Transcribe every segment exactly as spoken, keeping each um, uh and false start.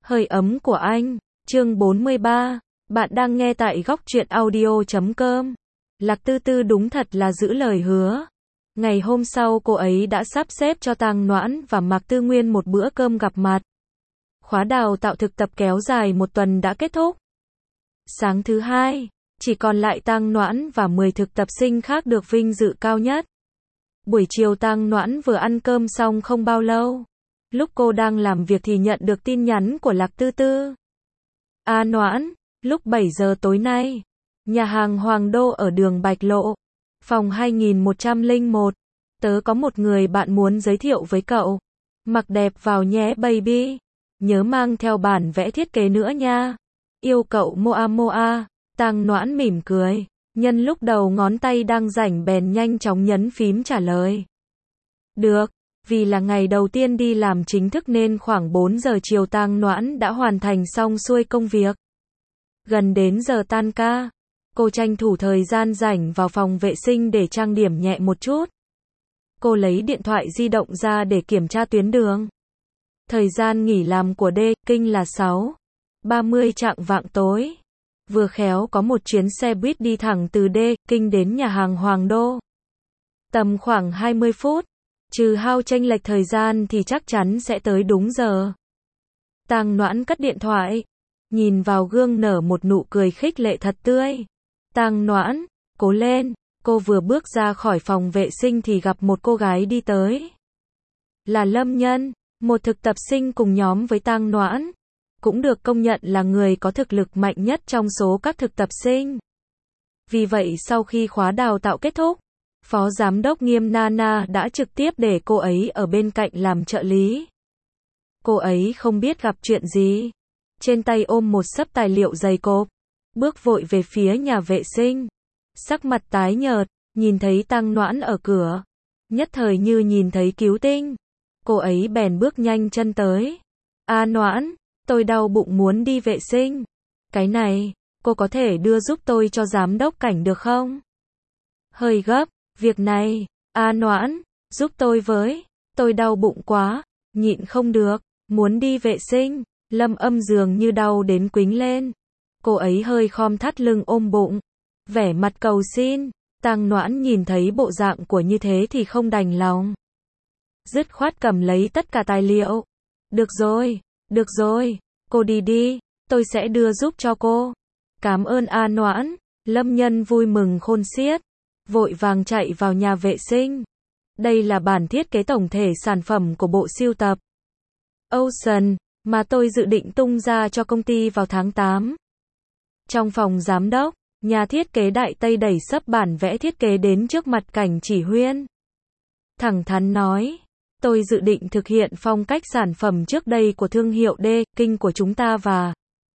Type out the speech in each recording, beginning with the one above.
Hơi ấm của anh, chương bốn mươi ba, bạn đang nghe tại góc truyện audio chấm com. Lạc Tư Tư đúng thật là giữ lời hứa. Ngày hôm sau cô ấy đã sắp xếp cho Tang Noãn và Mạc Tư Nguyên một bữa cơm gặp mặt. Khóa đào tạo thực tập kéo dài một tuần đã kết thúc. Sáng thứ hai, chỉ còn lại Tang Noãn và mười thực tập sinh khác được vinh dự cao nhất. Buổi chiều Tang Noãn vừa ăn cơm xong không bao lâu. Lúc cô đang làm việc thì nhận được tin nhắn của Lạc Tư Tư. A Noãn, lúc bảy giờ tối nay, nhà hàng Hoàng Đô ở đường Bạch Lộ, phòng hai nghìn một trăm lẻ một, tớ có một người bạn muốn giới thiệu với cậu. Mặc đẹp vào nhé baby. Nhớ mang theo bản vẽ thiết kế nữa nha. Yêu cậu Moa Moa. Tang Noãn mỉm cười, nhân lúc đầu ngón tay đang rảnh bèn nhanh chóng nhấn phím trả lời. Được. Vì là ngày đầu tiên đi làm chính thức nên khoảng bốn giờ chiều Tang Noãn đã hoàn thành xong xuôi công việc. Gần đến giờ tan ca, cô tranh thủ thời gian rảnh vào phòng vệ sinh để trang điểm nhẹ một chút. Cô lấy điện thoại di động ra để kiểm tra tuyến đường. Thời gian nghỉ làm của D Kinh là sáu ba mươi chạng vạng tối. Vừa khéo có một chuyến xe buýt đi thẳng từ D Kinh đến nhà hàng Hoàng Đô. Tầm khoảng hai mươi phút. Trừ hao chênh lệch thời gian thì chắc chắn sẽ tới đúng giờ. Tang Noãn cất điện thoại, nhìn vào gương nở một nụ cười khích lệ thật tươi. Tang Noãn, cố lên. Cô vừa bước ra khỏi phòng vệ sinh thì gặp một cô gái đi tới. Là Lâm Nhân, một thực tập sinh cùng nhóm với Tang Noãn, cũng được công nhận là người có thực lực mạnh nhất trong số các thực tập sinh. Vì vậy sau khi khóa đào tạo kết thúc, Phó Giám đốc Nghiêm Nana đã trực tiếp để cô ấy ở bên cạnh làm trợ lý. Cô ấy không biết gặp chuyện gì. Trên tay ôm một xấp tài liệu dày cộp. Bước vội về phía nhà vệ sinh. Sắc mặt tái nhợt, nhìn thấy Tang Noãn ở cửa. Nhất thời như nhìn thấy cứu tinh. Cô ấy bèn bước nhanh chân tới. A Noãn, tôi đau bụng muốn đi vệ sinh. Cái này, cô có thể đưa giúp tôi cho giám đốc cảnh được không? Hơi gấp. Việc này, A Noãn, giúp tôi với, tôi đau bụng quá, nhịn không được, muốn đi vệ sinh. Lâm Âm dường như đau đến quĩnh lên. Cô ấy hơi khom thắt lưng ôm bụng, vẻ mặt cầu xin. Tang Noãn nhìn thấy bộ dạng của như thế thì không đành lòng. Dứt khoát cầm lấy tất cả tài liệu. Được rồi, được rồi, cô đi đi, tôi sẽ đưa giúp cho cô. Cảm ơn A Noãn. Lâm Nhân vui mừng khôn xiết, vội vàng chạy vào nhà vệ sinh. Đây là bản thiết kế tổng thể sản phẩm của bộ sưu tập Ocean, mà tôi dự định tung ra cho công ty vào tháng tám. Trong phòng giám đốc, nhà thiết kế Đại Tây đẩy xấp bản vẽ thiết kế đến trước mặt Cảnh Chỉ Huyên. Thẳng thắn nói, tôi dự định thực hiện phong cách sản phẩm trước đây của thương hiệu D Kinh của chúng ta và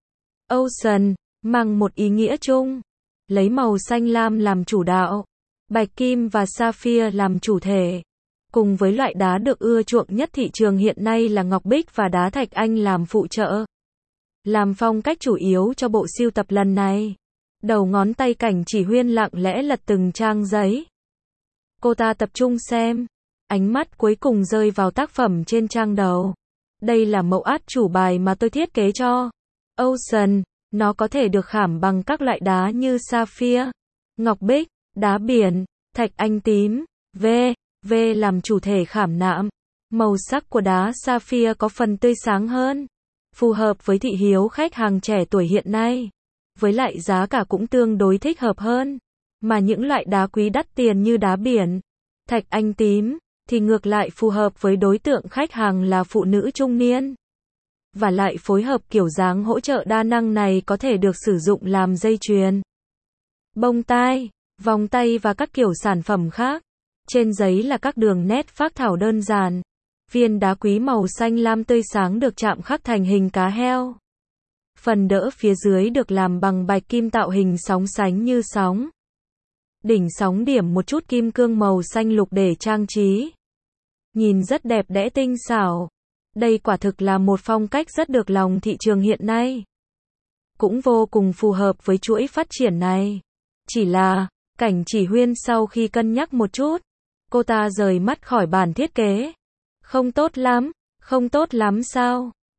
Ocean, mang một ý nghĩa chung, lấy màu xanh lam làm chủ đạo, bạch kim và sapphire làm chủ thể, cùng với loại đá được ưa chuộng nhất thị trường hiện nay là ngọc bích và đá thạch anh làm phụ trợ, làm phong cách chủ yếu cho bộ sưu tập lần này. Đầu ngón tay Cảnh Chỉ Huyên lặng lẽ lật từng trang giấy. Cô ta tập trung xem, ánh mắt cuối cùng rơi vào tác phẩm trên trang đầu. Đây là mẫu át chủ bài mà tôi thiết kế cho Ocean. Nó có thể được khảm bằng các loại đá như sapphire, ngọc bích, đá biển, thạch anh tím, V, V làm chủ thể khảm nạm. Màu sắc của đá sapphire có phần tươi sáng hơn, phù hợp với thị hiếu khách hàng trẻ tuổi hiện nay. Với lại giá cả cũng tương đối thích hợp hơn. Mà những loại đá quý đắt tiền như đá biển, thạch anh tím, thì ngược lại phù hợp với đối tượng khách hàng là phụ nữ trung niên. Và lại phối hợp kiểu dáng hỗ trợ đa năng này có thể được sử dụng làm dây chuyền, bông tai, vòng tay và các kiểu sản phẩm khác. Trên giấy là các đường nét phác thảo đơn giản. Viên đá quý màu xanh lam tươi sáng được chạm khắc thành hình cá heo. Phần đỡ phía dưới được làm bằng bạch kim tạo hình sóng sánh như sóng. Đỉnh sóng điểm một chút kim cương màu xanh lục để trang trí. Nhìn rất đẹp đẽ tinh xảo. Đây quả thực là một phong cách rất được lòng thị trường hiện nay. Cũng vô cùng phù hợp với chuỗi phát triển này. Chỉ là, Cảnh Chỉ Huyên sau khi cân nhắc một chút, cô ta rời mắt khỏi bản thiết kế. Không tốt lắm, không tốt lắm sao?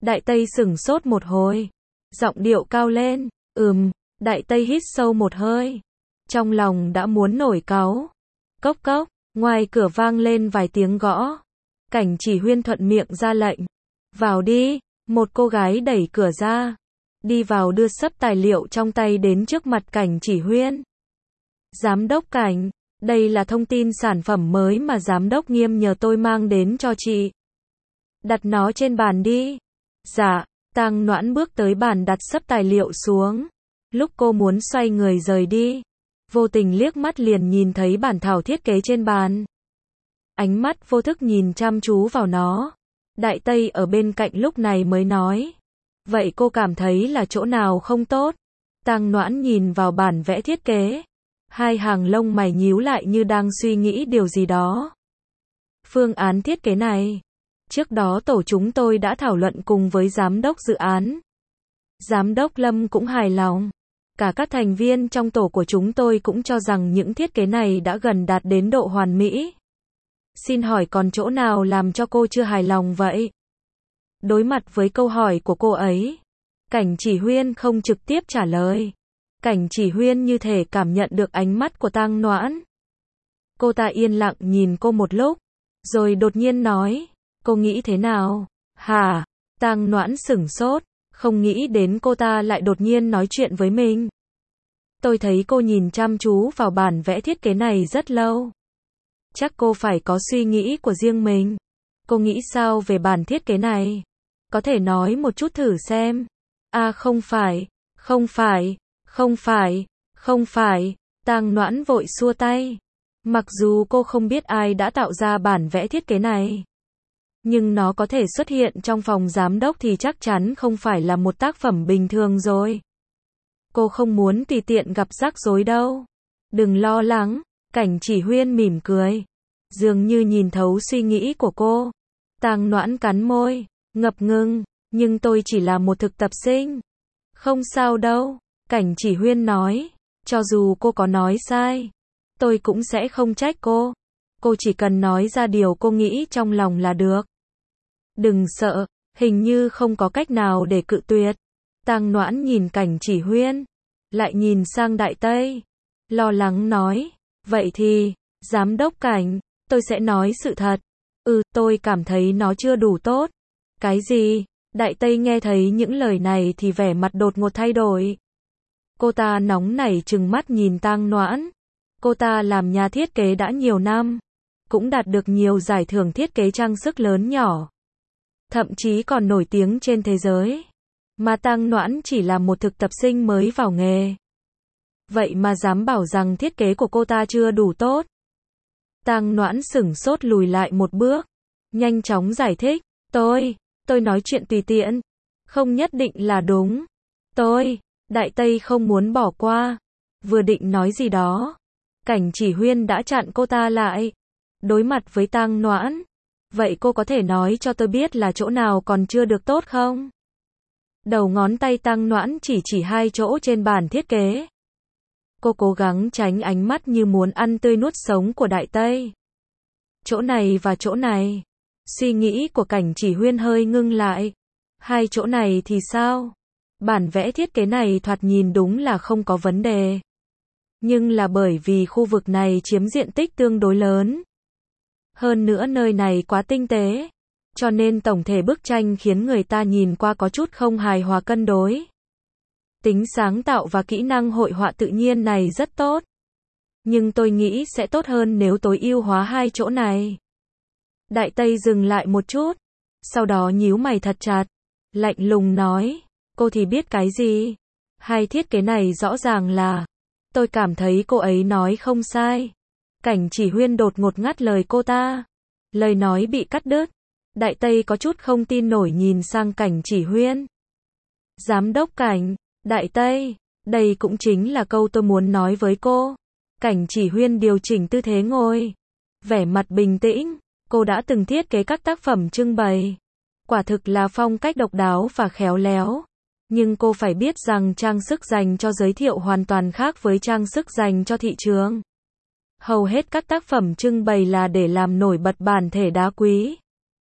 Đại Tây sửng sốt một hồi. Giọng điệu cao lên. Ừm, Đại Tây hít sâu một hơi. Trong lòng đã muốn nổi cáu. Cốc cốc, ngoài cửa vang lên vài tiếng gõ. Cảnh Chỉ Huyên thuận miệng ra lệnh. Vào đi, một cô gái đẩy cửa ra. Đi vào đưa sấp tài liệu trong tay đến trước mặt Cảnh Chỉ Huyên. Giám đốc Cảnh, đây là thông tin sản phẩm mới mà giám đốc Nghiêm nhờ tôi mang đến cho chị. Đặt nó trên bàn đi. Dạ, Tang Noãn bước tới bàn đặt sấp tài liệu xuống. Lúc cô muốn xoay người rời đi, vô tình liếc mắt liền nhìn thấy bản thảo thiết kế trên bàn. Ánh mắt vô thức nhìn chăm chú vào nó. Đại Tây ở bên cạnh lúc này mới nói. Vậy cô cảm thấy là chỗ nào không tốt? Tang Noãn nhìn vào bản vẽ thiết kế. Hai hàng lông mày nhíu lại như đang suy nghĩ điều gì đó. Phương án thiết kế này, trước đó tổ chúng tôi đã thảo luận cùng với giám đốc dự án. Giám đốc Lâm cũng hài lòng. Cả các thành viên trong tổ của chúng tôi cũng cho rằng những thiết kế này đã gần đạt đến độ hoàn mỹ. Xin hỏi còn chỗ nào làm cho cô chưa hài lòng vậy? Đối mặt với câu hỏi của cô ấy, Cảnh Chỉ Huyên không trực tiếp trả lời. Cảnh Chỉ Huyên như thể cảm nhận được ánh mắt của Tang Noãn. Cô ta yên lặng nhìn cô một lúc, rồi đột nhiên nói, cô nghĩ thế nào? Hả? Tang Noãn sửng sốt, không nghĩ đến cô ta lại đột nhiên nói chuyện với mình. Tôi thấy cô nhìn chăm chú vào bản vẽ thiết kế này rất lâu. Chắc cô phải có suy nghĩ của riêng mình. Cô nghĩ sao về bản thiết kế này? Có thể nói một chút thử xem. À không phải, không phải, không phải, không phải. Tang Noãn vội xua tay. Mặc dù cô không biết ai đã tạo ra bản vẽ thiết kế này, nhưng nó có thể xuất hiện trong phòng giám đốc thì chắc chắn không phải là một tác phẩm bình thường rồi. Cô không muốn tùy tiện gặp rắc rối đâu. Đừng lo lắng, Cảnh Chỉ Huyên mỉm cười, dường như nhìn thấu suy nghĩ của cô. Tang Noãn cắn môi, ngập ngừng, nhưng tôi chỉ là một thực tập sinh. Không sao đâu, Cảnh Chỉ Huyên nói, cho dù cô có nói sai, tôi cũng sẽ không trách cô. Cô chỉ cần nói ra điều cô nghĩ trong lòng là được. Đừng sợ, hình như không có cách nào để cự tuyệt. Tang Noãn nhìn Cảnh Chỉ Huyên, lại nhìn sang Đại Tây, lo lắng nói, vậy thì, giám đốc Cảnh, tôi sẽ nói sự thật. Ừ, tôi cảm thấy nó chưa đủ tốt. Cái gì? Đại Tây nghe thấy những lời này thì vẻ mặt đột ngột thay đổi. Cô ta nóng nảy trừng mắt nhìn Tang Noãn. Cô ta làm nhà thiết kế đã nhiều năm, cũng đạt được nhiều giải thưởng thiết kế trang sức lớn nhỏ, thậm chí còn nổi tiếng trên thế giới. Mà Tang Noãn chỉ là một thực tập sinh mới vào nghề. Vậy mà dám bảo rằng thiết kế của cô ta chưa đủ tốt. Tang Noãn sửng sốt lùi lại một bước, nhanh chóng giải thích, tôi, tôi nói chuyện tùy tiện, không nhất định là đúng. Tôi, Đại Tây không muốn bỏ qua, vừa định nói gì đó, Cảnh Chỉ Huyên đã chặn cô ta lại. Đối mặt với Tang Noãn, vậy cô có thể nói cho tôi biết là chỗ nào còn chưa được tốt không? Đầu ngón tay Tang Noãn chỉ chỉ hai chỗ trên bản thiết kế. Cô cố gắng tránh ánh mắt như muốn ăn tươi nuốt sống của Đại Tây. Chỗ này và chỗ này. Suy nghĩ của Cảnh Chỉ Huyên hơi ngưng lại. Hai chỗ này thì sao? Bản vẽ thiết kế này thoạt nhìn đúng là không có vấn đề. Nhưng là bởi vì khu vực này chiếm diện tích tương đối lớn. Hơn nữa nơi này quá tinh tế, cho nên tổng thể bức tranh khiến người ta nhìn qua có chút không hài hòa cân đối. Tính sáng tạo và kỹ năng hội họa tự nhiên này rất tốt. Nhưng tôi nghĩ sẽ tốt hơn nếu tối ưu hóa hai chỗ này. Đại Tây dừng lại một chút, sau đó nhíu mày thật chặt, lạnh lùng nói, cô thì biết cái gì? Hai thiết kế này rõ ràng là, tôi cảm thấy cô ấy nói không sai. Cảnh Chỉ Huyên đột ngột ngắt lời cô ta. Lời nói bị cắt đứt. Đại Tây có chút không tin nổi nhìn sang Cảnh Chỉ Huyên. Giám đốc Cảnh, Đại Tây, đây cũng chính là câu tôi muốn nói với cô. Cảnh Chỉ Huyên điều chỉnh tư thế ngồi, vẻ mặt bình tĩnh. Cô đã từng thiết kế các tác phẩm trưng bày, quả thực là phong cách độc đáo và khéo léo. Nhưng cô phải biết rằng trang sức dành cho giới thiệu hoàn toàn khác với trang sức dành cho thị trường. Hầu hết các tác phẩm trưng bày là để làm nổi bật bản thể đá quý.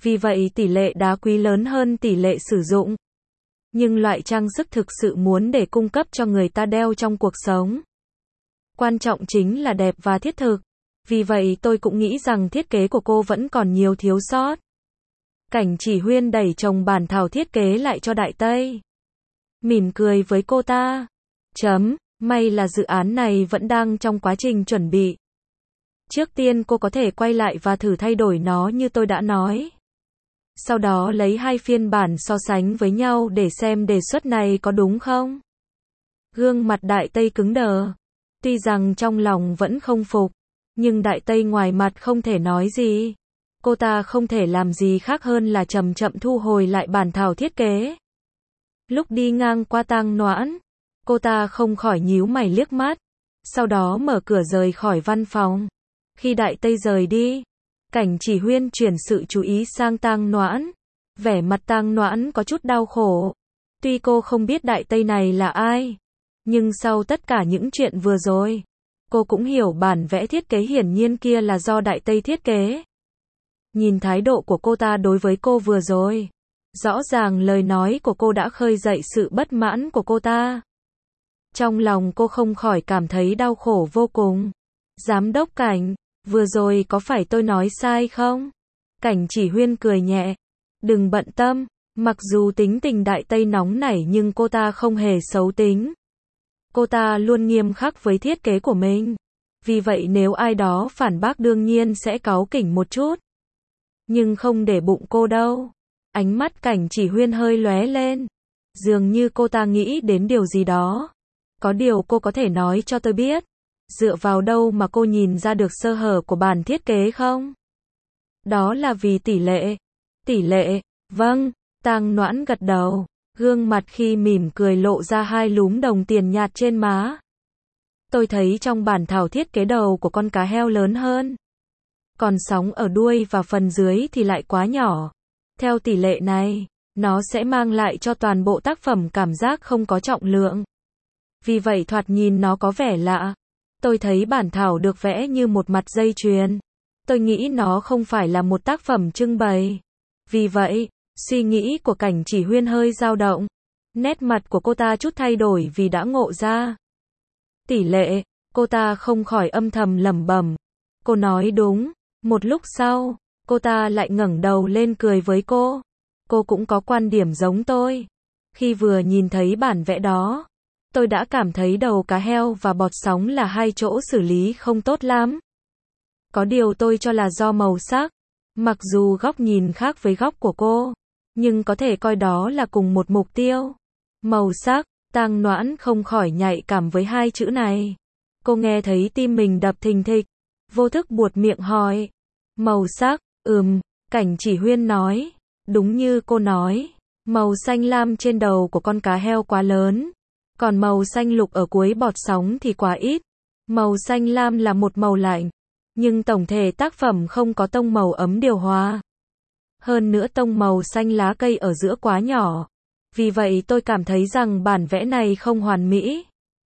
Vì vậy tỷ lệ đá quý lớn hơn tỷ lệ sử dụng. Nhưng loại trang sức thực sự muốn để cung cấp cho người ta đeo trong cuộc sống. Quan trọng chính là đẹp và thiết thực. Vì vậy tôi cũng nghĩ rằng thiết kế của cô vẫn còn nhiều thiếu sót. Cảnh Chỉ Huyên đẩy chồng bản thảo thiết kế lại cho Đại Tây. Mỉm cười với cô ta. Chấm, may là dự án này vẫn đang trong quá trình chuẩn bị. Trước tiên cô có thể quay lại và thử thay đổi nó như tôi đã nói. Sau đó lấy hai phiên bản so sánh với nhau để xem đề xuất này có đúng không. Gương mặt Đại Tây cứng đờ. Tuy rằng trong lòng vẫn không phục, nhưng Đại Tây ngoài mặt không thể nói gì. Cô ta không thể làm gì khác hơn là chậm chậm thu hồi lại bản thảo thiết kế. Lúc đi ngang qua Tang Noãn, cô ta không khỏi nhíu mày liếc mắt, sau đó mở cửa rời khỏi văn phòng. Khi Đại Tây rời đi, Cảnh Chỉ Huyên chuyển sự chú ý sang Tang Noãn. Vẻ mặt Tang Noãn có chút đau khổ. Tuy cô không biết Đại Tây này là ai, nhưng sau tất cả những chuyện vừa rồi, cô cũng hiểu bản vẽ thiết kế hiển nhiên kia là do Đại Tây thiết kế. Nhìn thái độ của cô ta đối với cô vừa rồi, rõ ràng lời nói của cô đã khơi dậy sự bất mãn của cô ta. Trong lòng cô không khỏi cảm thấy đau khổ vô cùng. Giám đốc Cảnh, vừa rồi có phải tôi nói sai không? Cảnh Chỉ Huyên cười nhẹ. Đừng bận tâm, mặc dù tính tình Đại Tây nóng nảy nhưng cô ta không hề xấu tính. Cô ta luôn nghiêm khắc với thiết kế của mình. Vì vậy nếu ai đó phản bác đương nhiên sẽ cáu kỉnh một chút. Nhưng không để bụng cô đâu. Ánh mắt Cảnh Chỉ Huyên hơi lóe lên. Dường như cô ta nghĩ đến điều gì đó. Có điều cô có thể nói cho tôi biết. Dựa vào đâu mà cô nhìn ra được sơ hở của bản thiết kế không? Đó là vì tỷ lệ. Tỷ lệ, vâng, Tang Noãn gật đầu. Gương mặt khi mỉm cười lộ ra hai lúm đồng tiền nhạt trên má. Tôi thấy trong bản thảo thiết kế đầu của con cá heo lớn hơn. Còn sóng ở đuôi và phần dưới thì lại quá nhỏ. Theo tỷ lệ này, nó sẽ mang lại cho toàn bộ tác phẩm cảm giác không có trọng lượng. Vì vậy thoạt nhìn nó có vẻ lạ. Tôi thấy bản thảo được vẽ như một mặt dây chuyền. Tôi nghĩ nó không phải là một tác phẩm trưng bày. Vì vậy, suy nghĩ của Cảnh Chỉ Huyên hơi dao động. Nét mặt của cô ta chút thay đổi vì đã ngộ ra. Tỷ lệ, cô ta không khỏi âm thầm lẩm bẩm. Cô nói đúng. Một lúc sau, cô ta lại ngẩng đầu lên cười với cô. Cô cũng có quan điểm giống tôi. Khi vừa nhìn thấy bản vẽ đó, tôi đã cảm thấy đầu cá heo và bọt sóng là hai chỗ xử lý không tốt lắm. Có điều tôi cho là do màu sắc. Mặc dù góc nhìn khác với góc của cô, nhưng có thể coi đó là cùng một mục tiêu. Màu sắc, Tang Noãn không khỏi nhạy cảm với hai chữ này. Cô nghe thấy tim mình đập thình thịch, vô thức buột miệng hỏi. Màu sắc, ừm, Cảnh Chỉ Huyên nói. Đúng như cô nói, màu xanh lam trên đầu của con cá heo quá lớn, còn màu xanh lục ở cuối bọt sóng thì quá ít. Màu xanh lam là một màu lạnh, nhưng tổng thể tác phẩm không có tông màu ấm điều hòa. Hơn nữa tông màu xanh lá cây ở giữa quá nhỏ. Vì vậy tôi cảm thấy rằng bản vẽ này không hoàn mỹ.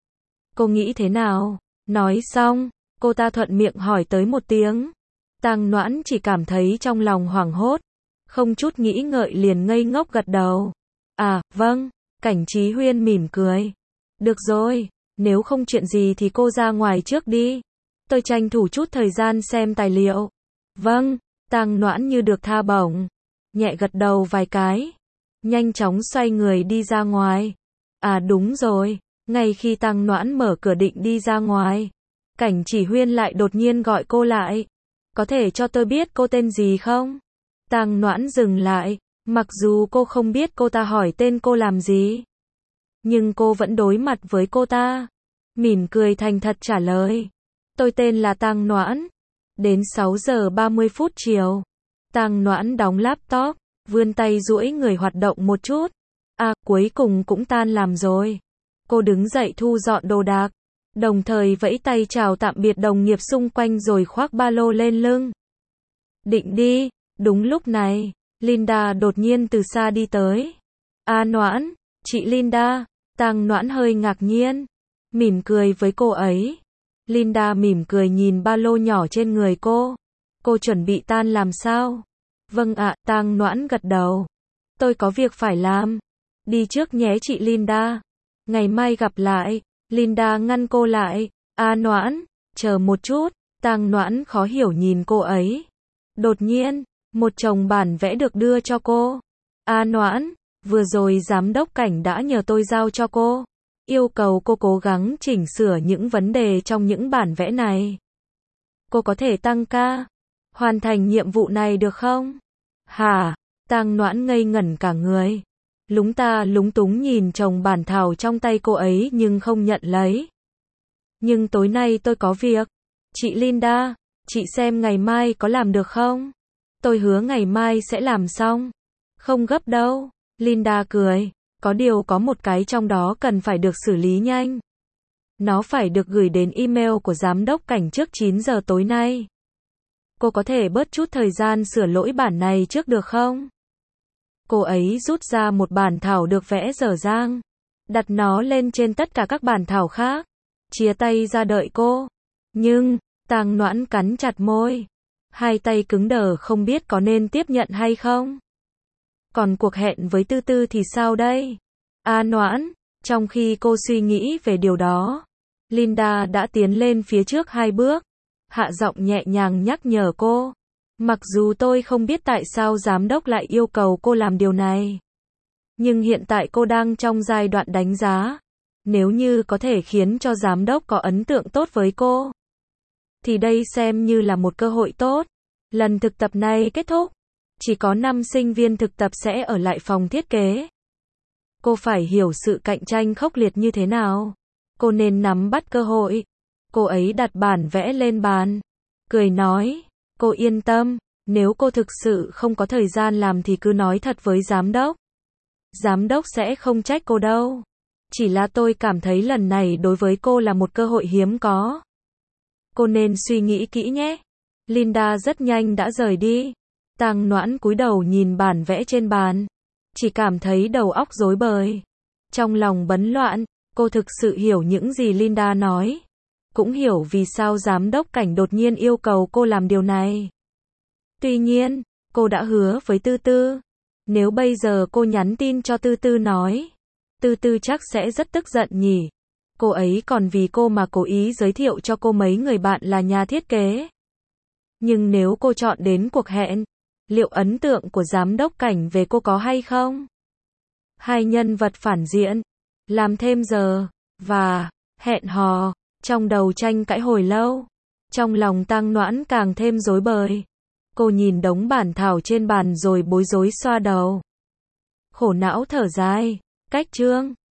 Cô nghĩ thế nào? Nói xong, cô ta thuận miệng hỏi tới một tiếng. Tang Noãn chỉ cảm thấy trong lòng hoảng hốt, không chút nghĩ ngợi liền ngây ngốc gật đầu. À, vâng, Cảnh Chí Huyên mỉm cười. Được rồi, nếu không chuyện gì thì cô ra ngoài trước đi. Tôi tranh thủ chút thời gian xem tài liệu. Vâng, Tang Noãn như được tha bổng, nhẹ gật đầu vài cái, nhanh chóng xoay người đi ra ngoài. À đúng rồi, ngay khi Tang Noãn mở cửa định đi ra ngoài, Cảnh Chỉ Huyên lại đột nhiên gọi cô lại. Có thể cho tôi biết cô tên gì không? Tang Noãn dừng lại, mặc dù cô không biết cô ta hỏi tên cô làm gì, nhưng cô vẫn đối mặt với cô ta. Mỉm cười thành thật trả lời. Tôi tên là Tang Noãn. Đến sáu giờ ba mươi phút chiều, Tang Noãn đóng laptop, vươn tay duỗi người hoạt động một chút. À, cuối cùng cũng tan làm rồi. Cô đứng dậy thu dọn đồ đạc, đồng thời vẫy tay chào tạm biệt đồng nghiệp xung quanh rồi khoác ba lô lên lưng. Định đi. Đúng lúc này, Linda đột nhiên từ xa đi tới. À Noãn, chị Linda. Tang Noãn hơi ngạc nhiên, mỉm cười với cô ấy. Linda mỉm cười nhìn ba lô nhỏ trên người cô. Cô chuẩn bị tan làm sao? Vâng ạ, Tang Noãn gật đầu. Tôi có việc phải làm. Đi trước nhé chị Linda. Ngày mai gặp lại. Linda ngăn cô lại. A Noãn, chờ một chút. Tang Noãn khó hiểu nhìn cô ấy. Đột nhiên, một chồng bản vẽ được đưa cho cô. A Noãn, vừa rồi giám đốc Cảnh đã nhờ tôi giao cho cô. Yêu cầu cô cố gắng chỉnh sửa những vấn đề trong những bản vẽ này. Cô có thể tăng ca, hoàn thành nhiệm vụ này được không? Hả? Tang Noãn ngây ngẩn cả người. Lúng ta lúng túng nhìn chồng bản thảo trong tay cô ấy nhưng không nhận lấy. Nhưng tối nay tôi có việc. Chị Linda, chị xem ngày mai có làm được không? Tôi hứa ngày mai sẽ làm xong. Không gấp đâu. Linda cười. Có điều có một cái trong đó cần phải được xử lý nhanh. Nó phải được gửi đến email của giám đốc Cảnh trước chín giờ tối nay. Cô có thể bớt chút thời gian sửa lỗi bản này trước được không? Cô ấy rút ra một bản thảo được vẽ dở dang, đặt nó lên trên tất cả các bản thảo khác, chia tay ra đợi cô. Nhưng, Tang Noãn cắn chặt môi, hai tay cứng đờ không biết có nên tiếp nhận hay không. Còn cuộc hẹn với Tư Tư thì sao đây? A Noãn, trong khi cô suy nghĩ về điều đó, Linda đã tiến lên phía trước hai bước, hạ giọng nhẹ nhàng nhắc nhở cô. Mặc dù tôi không biết tại sao giám đốc lại yêu cầu cô làm điều này, nhưng hiện tại cô đang trong giai đoạn đánh giá. Nếu như có thể khiến cho giám đốc có ấn tượng tốt với cô, thì đây xem như là một cơ hội tốt. Lần thực tập này kết thúc, chỉ có năm sinh viên thực tập sẽ ở lại phòng thiết kế. Cô phải hiểu sự cạnh tranh khốc liệt như thế nào. Cô nên nắm bắt cơ hội. Cô ấy đặt bản vẽ lên bàn, cười nói, cô yên tâm, nếu cô thực sự không có thời gian làm thì cứ nói thật với giám đốc. Giám đốc sẽ không trách cô đâu. Chỉ là tôi cảm thấy lần này đối với cô là một cơ hội hiếm có. Cô nên suy nghĩ kỹ nhé. Linda rất nhanh đã rời đi. Tang Noãn cúi đầu nhìn bản vẽ trên bàn, chỉ cảm thấy đầu óc rối bời, trong lòng bấn loạn. Cô thực sự hiểu những gì Linda nói, cũng hiểu vì sao giám đốc Cảnh đột nhiên yêu cầu cô làm điều này. Tuy nhiên, cô đã hứa với Tư Tư, nếu bây giờ cô nhắn tin cho Tư Tư nói, Tư Tư chắc sẽ rất tức giận nhỉ. Cô ấy còn vì cô mà cố ý giới thiệu cho cô mấy người bạn là nhà thiết kế. Nhưng nếu cô chọn đến cuộc hẹn, liệu ấn tượng của giám đốc Cảnh về cô có hay không? Hai nhân vật phản diện, làm thêm giờ, và hẹn hò, trong đầu tranh cãi hồi lâu. Trong lòng Tang Noãn càng thêm rối bời. Cô nhìn đống bản thảo trên bàn rồi bối rối xoa đầu. Khổ não thở dài. Cách chương